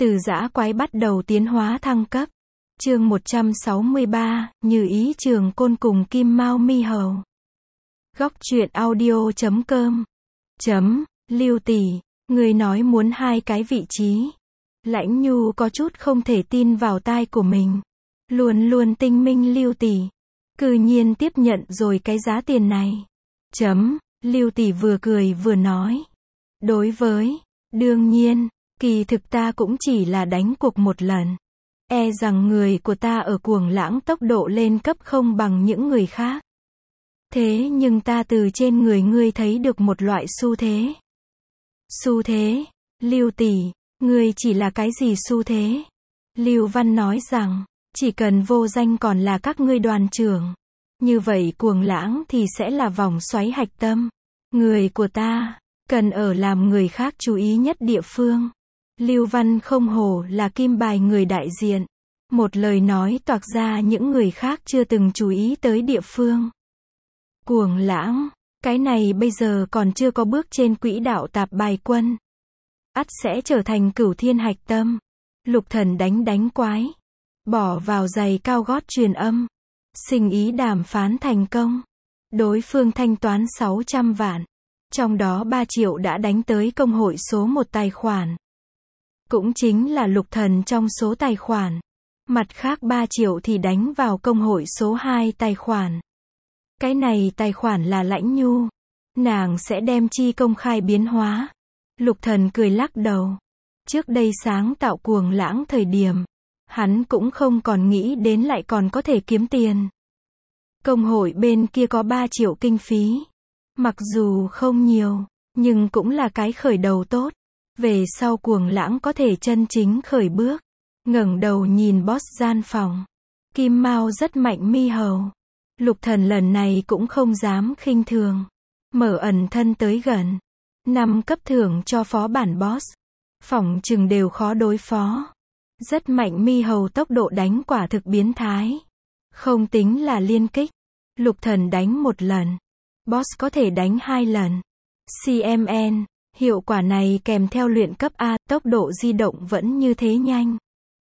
Từ dã quái bắt đầu tiến hóa thăng cấp. Chương 163, Như ý Trường Côn cùng Kim Mao Mi Hầu. Góc truyện audio.com. Lưu tỷ, người nói muốn 2 cái vị trí. Lãnh Nhu có chút không thể tin vào tai của mình. Luôn luôn tinh minh Lưu tỷ, cư nhiên tiếp nhận rồi cái giá tiền này. Lưu tỷ vừa cười vừa nói. Đối với, đương nhiên, kỳ thực ta cũng chỉ là đánh cuộc một lần. E rằng người của ta ở Cuồng Lãng tốc độ lên cấp không bằng những người khác. Thế nhưng ta từ trên người ngươi thấy được một loại xu thế. Xu thế? Lưu tỷ, ngươi chỉ là cái gì xu thế? Lưu Văn nói rằng, chỉ cần vô danh còn là các ngươi đoàn trưởng. Như vậy Cuồng Lãng thì sẽ là vòng xoáy hạch tâm. Người của ta, cần ở làm người khác chú ý nhất địa phương. Lưu Văn không hổ là kim bài người đại diện. Một lời nói toạc ra những người khác chưa từng chú ý tới địa phương. Cuồng Lãng, cái này bây giờ còn chưa có bước trên quỹ đạo tạp bài quân. Ắt sẽ trở thành cửu thiên hạch tâm. Lục Thần đánh quái. Bỏ vào giày cao gót truyền âm. Sinh ý đàm phán thành công. Đối phương thanh toán 600 vạn. Trong đó 3 triệu đã đánh tới công hội số 1 tài khoản. Cũng chính là Lục Thần trong số tài khoản. Mặt khác 3 triệu thì đánh vào công hội số 2 tài khoản. Cái này tài khoản là Lãnh Nhu. Nàng sẽ đem chi công khai biến hóa. Lục Thần cười lắc đầu. Trước đây sáng tạo Cuồng Lãng thời điểm, hắn cũng không còn nghĩ đến lại còn có thể kiếm tiền. Công hội bên kia có 3 triệu kinh phí. Mặc dù không nhiều, nhưng cũng là cái khởi đầu tốt. Về sau Cuồng Lãng có thể chân chính khởi bước. Ngẩng đầu nhìn boss gian phòng. Kim Mao rất mạnh mi hầu. Lục Thần lần này cũng không dám khinh thường. Mở ẩn thân tới gần. 5 cấp thưởng cho phó bản boss. Phỏng chừng đều khó đối phó. Rất mạnh mi hầu, tốc độ đánh quả thực biến thái. Không tính là liên kích. Lục Thần đánh 1 lần. Boss có thể đánh 2 lần. CMN, hiệu quả này kèm theo luyện cấp A, tốc độ di động vẫn như thế nhanh.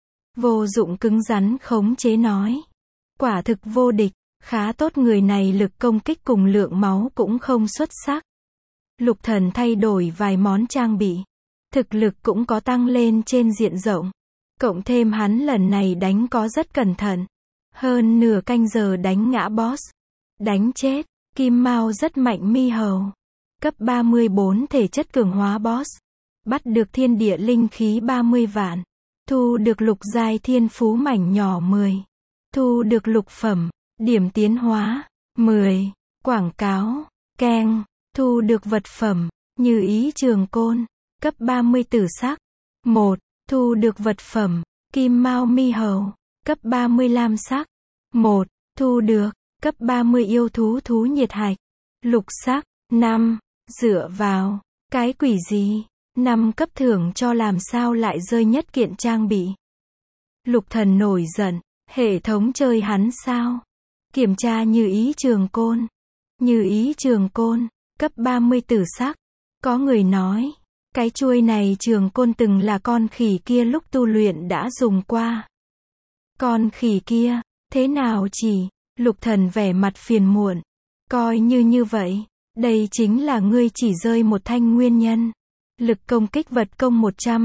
Vô dụng cứng rắn khống chế nói. Quả thực vô địch, khá tốt, người này lực công kích cùng lượng máu cũng không xuất sắc. Lục Thần thay đổi vài món trang bị. Thực lực cũng có tăng lên trên diện rộng. Cộng thêm hắn lần này đánh có rất cẩn thận. Hơn nửa canh giờ đánh ngã boss. Đánh chết. Kim Mao rất mạnh mi hầu. Cấp 34 thể chất cường hóa boss. Bắt được thiên địa linh khí 30 vạn. Thu được lục giai thiên phú mảnh nhỏ 10. Thu được lục phẩm, điểm tiến hóa, 10. Quảng cáo, keng. Thu được vật phẩm, Như ý Trường Côn. Cấp 30 tử sắc. 1. Thu được vật phẩm, Kim Mao Mi Hầu. Cấp 30 lam sắc. 1. Thu được. Cấp 30 yêu thú thú nhiệt hạch. Lục sắc. 5. Dựa vào. Cái quỷ gì? 5 cấp thưởng cho làm sao lại rơi nhất kiện trang bị. Lục Thần nổi giận. Hệ thống chơi hắn sao? Kiểm tra Như ý Trường Côn. Như ý Trường Côn. Cấp 30 tử sắc. Có người nói. Cái chuôi này Trường Côn từng là con khỉ kia lúc tu luyện đã dùng qua. Con khỉ kia. Thế nào chỉ? Lục Thần vẻ mặt phiền muộn. Coi như vậy. Đây chính là ngươi chỉ rơi một thanh nguyên nhân. Lực công kích vật công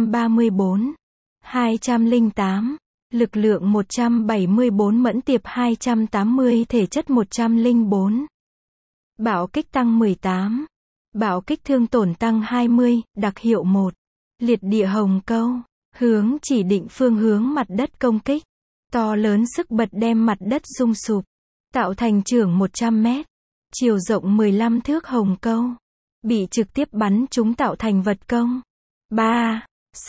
134. 208. Lực lượng 174, mẫn tiệp 280, thể chất 104. Bạo kích tăng 18. Bạo kích thương tổn tăng 20, đặc hiệu 1. Liệt địa hồng câu. Hướng chỉ định phương hướng mặt đất công kích. To lớn sức bật đem mặt đất rung sụp. Tạo thành chưởng 100 mét. Chiều rộng 15 thước hồng câu. Bị trực tiếp bắn chúng tạo thành vật công. 3.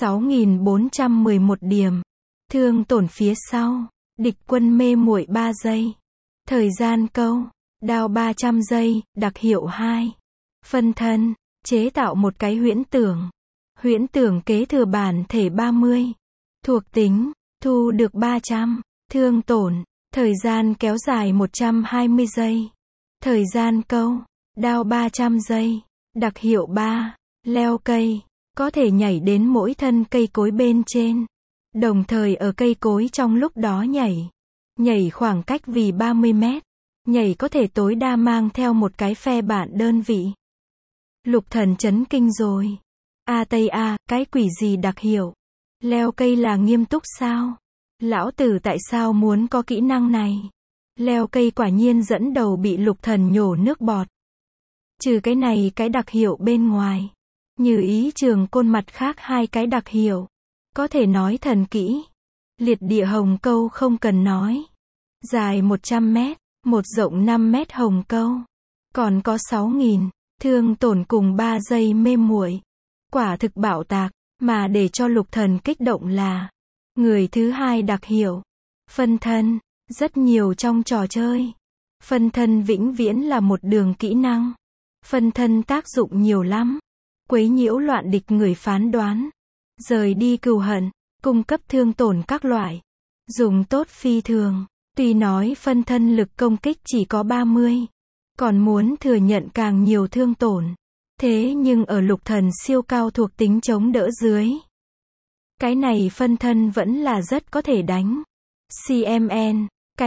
6.411 điểm. Thương tổn phía sau. Địch quân mê muội 3 giây. Thời gian câu. Đao 300 giây, đặc hiệu 2. Phân thân. Chế tạo một cái huyễn tưởng. Huyễn tưởng kế thừa bản thể 30. Thuộc tính. Thu được 300. Thương tổn. Thời gian kéo dài 120 giây. Thời gian câu. Đao 300 giây. Đặc hiệu 3. Leo cây. Có thể nhảy đến mỗi thân cây cối bên trên. Đồng thời ở cây cối trong lúc đó nhảy. Nhảy khoảng cách vì 30 mét. Nhảy có thể tối đa mang theo một cái phe bản đơn vị. Lục Thần chấn kinh rồi. Tây cái quỷ gì đặc hiệu? Leo cây là nghiêm túc sao? Lão tử tại sao muốn có kỹ năng này? Leo cây quả nhiên dẫn đầu bị Lục Thần nhổ nước bọt. Trừ cái này cái đặc hiệu bên ngoài. Như ý trường côn mặt khác hai cái đặc hiệu. Có thể nói thần kỹ. Liệt địa hồng câu không cần nói. Dài 100 mét, một rộng 5 mét hồng câu. Còn có 6.000, thương tổn cùng 3 giây mê muội. Quả thực bạo tạc, mà để cho Lục Thần kích động là người thứ hai đặc hiệu. Phân thân, rất nhiều trong trò chơi. Phân thân vĩnh viễn là một đường kỹ năng. Phân thân tác dụng nhiều lắm. Quấy nhiễu loạn địch người phán đoán. Rời đi cừu hận, cung cấp thương tổn các loại. Dùng tốt phi thường. Tuy nói phân thân lực công kích chỉ có 30. Còn muốn thừa nhận càng nhiều thương tổn. Thế nhưng ở Lục Thần siêu cao thuộc tính chống đỡ dưới. Cái này phân thân vẫn là rất có thể đánh. CMN,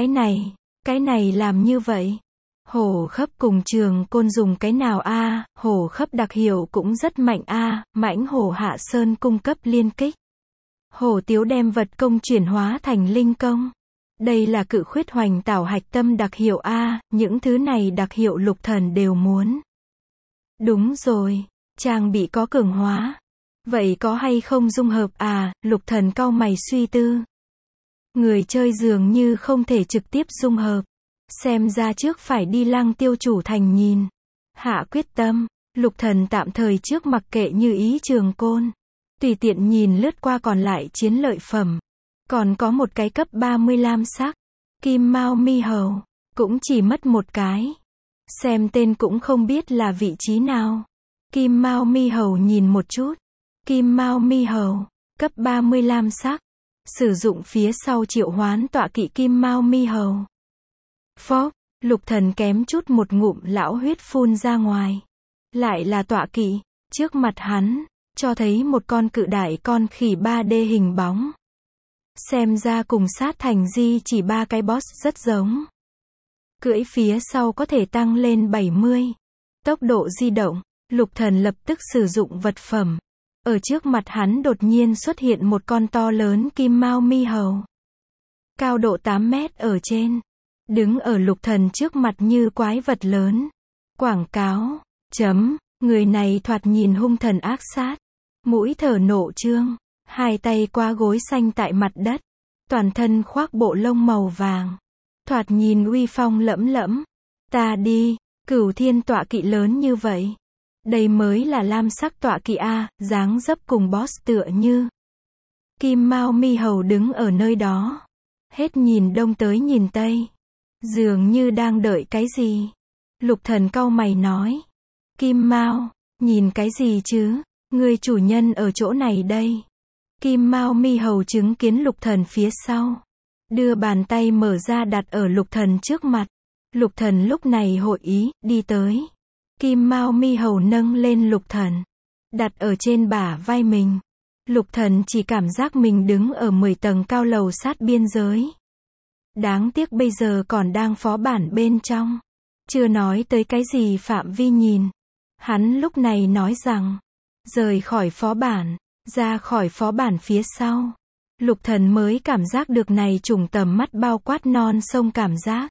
cái này làm như vậy. Hổ khấp cùng trường côn dùng cái nào hổ khấp đặc hiệu cũng rất mạnh mãnh hổ hạ sơn cung cấp liên kích. Hổ tiếu đem vật công chuyển hóa thành linh công. Đây là cự khuyết hoành tảo hạch tâm đặc hiệu những thứ này đặc hiệu Lục Thần đều muốn. Đúng rồi, trang bị có cường hóa. Vậy có hay không dung hợp Lục Thần cau mày suy tư. Người chơi dường như không thể trực tiếp dung hợp. Xem ra trước phải đi Lăng Tiêu chủ thành nhìn. Hạ quyết tâm, Lục Thần tạm thời trước mặc kệ như ý trường côn. Tùy tiện nhìn lướt qua còn lại chiến lợi phẩm. Còn có một cái cấp 30 lam sắc. Kim Mao Mi Hầu. Cũng chỉ mất một cái. Xem tên cũng không biết là vị trí nào. Kim Mao Mi Hầu nhìn một chút. Kim Mao Mi Hầu. Cấp 30 lam sắc. Sử dụng phía sau triệu hoán tọa kỵ Kim Mao Mi Hầu. Phốc, Lục Thần kém chút một ngụm lão huyết phun ra ngoài. Lại là tọa kỵ. Trước mặt hắn, cho thấy một con cự đại con khỉ 3D hình bóng. Xem ra cùng sát thành di chỉ 3 cái boss rất giống. Cưỡi phía sau có thể tăng lên 70. Tốc độ di động, Lục Thần lập tức sử dụng vật phẩm. Ở trước mặt hắn đột nhiên xuất hiện một con to lớn Kim Mao Mi Hầu. Cao độ 8 mét ở trên. Đứng ở Lục Thần trước mặt như quái vật lớn. Quảng cáo, người này thoạt nhìn hung thần ác sát. Mũi thở nộ trương. Hai tay qua gối xanh tại mặt đất. Toàn thân khoác bộ lông màu vàng. Thoạt nhìn uy phong lẫm lẫm. Ta đi, Cửu Thiên tọa kỵ lớn như vậy. Đây mới là lam sắc tọa kỵ dáng dấp cùng boss tựa như. Kim Mao Mi Hầu đứng ở nơi đó. Hết nhìn đông tới nhìn tây. Dường như đang đợi cái gì. Lục Thần cau mày nói. Kim Mao, nhìn cái gì chứ? Người chủ nhân ở chỗ này đây. Kim Mao Mi Hầu chứng kiến Lục Thần phía sau. Đưa bàn tay mở ra đặt ở Lục Thần trước mặt. Lục Thần lúc này hội ý, đi tới. Kim Mao Mi Hầu nâng lên Lục Thần. Đặt ở trên bả vai mình. Lục Thần chỉ cảm giác mình đứng ở 10 tầng cao lầu sát biên giới. Đáng tiếc bây giờ còn đang phó bản bên trong. Chưa nói tới cái gì phạm vi nhìn. Hắn lúc này nói rằng. Rời khỏi phó bản. Ra khỏi phó bản phía sau. Lục Thần mới cảm giác được này trùng tầm mắt bao quát non sông cảm giác.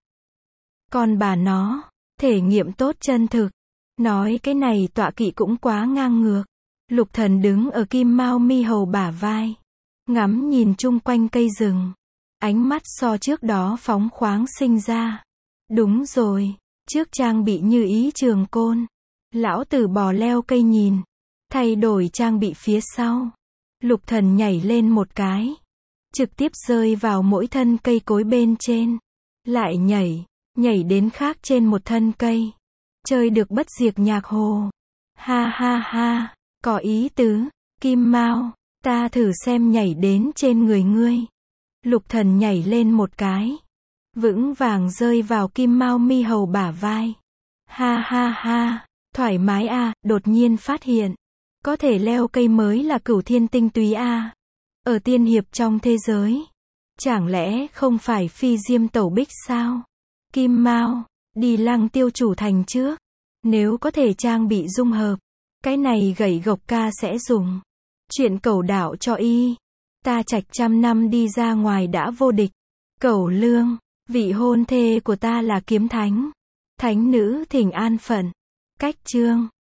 Còn bà nó. Thể nghiệm tốt chân thực. Nói cái này tọa kỵ cũng quá ngang ngược. Lục Thần đứng ở Kim Mao Mi Hầu bả vai. Ngắm nhìn chung quanh cây rừng. Ánh mắt so trước đó phóng khoáng sinh ra. Đúng rồi. Trước trang bị như ý trường côn. Lão tử bò leo cây nhìn. Thay đổi trang bị phía sau. Lục Thần nhảy lên một cái. Trực tiếp rơi vào mỗi thân cây cối bên trên. Lại nhảy đến khác trên một thân cây. Chơi được bất diệt nhạc hồ. Ha ha ha, có ý tứ. Kim Mao, ta thử xem nhảy đến trên người ngươi. Lục Thần nhảy lên một cái. Vững vàng rơi vào Kim Mao Mi Hầu bả vai. Ha ha ha, thoải mái đột nhiên phát hiện. Có thể leo cây mới là Cửu Thiên tinh túy Ở tiên hiệp trong thế giới. Chẳng lẽ không phải phi diêm tẩu bích sao? Kim Mao, đi Lăng Tiêu chủ thành trước. Nếu có thể trang bị dung hợp, cái này gậy gộc ca sẽ dùng. Chuyện cẩu đạo cho y. Ta trạch 100 năm đi ra ngoài đã vô địch. Cẩu Lương, vị hôn thê của ta là kiếm thánh. Thánh nữ thỉnh an phận. Cách chương.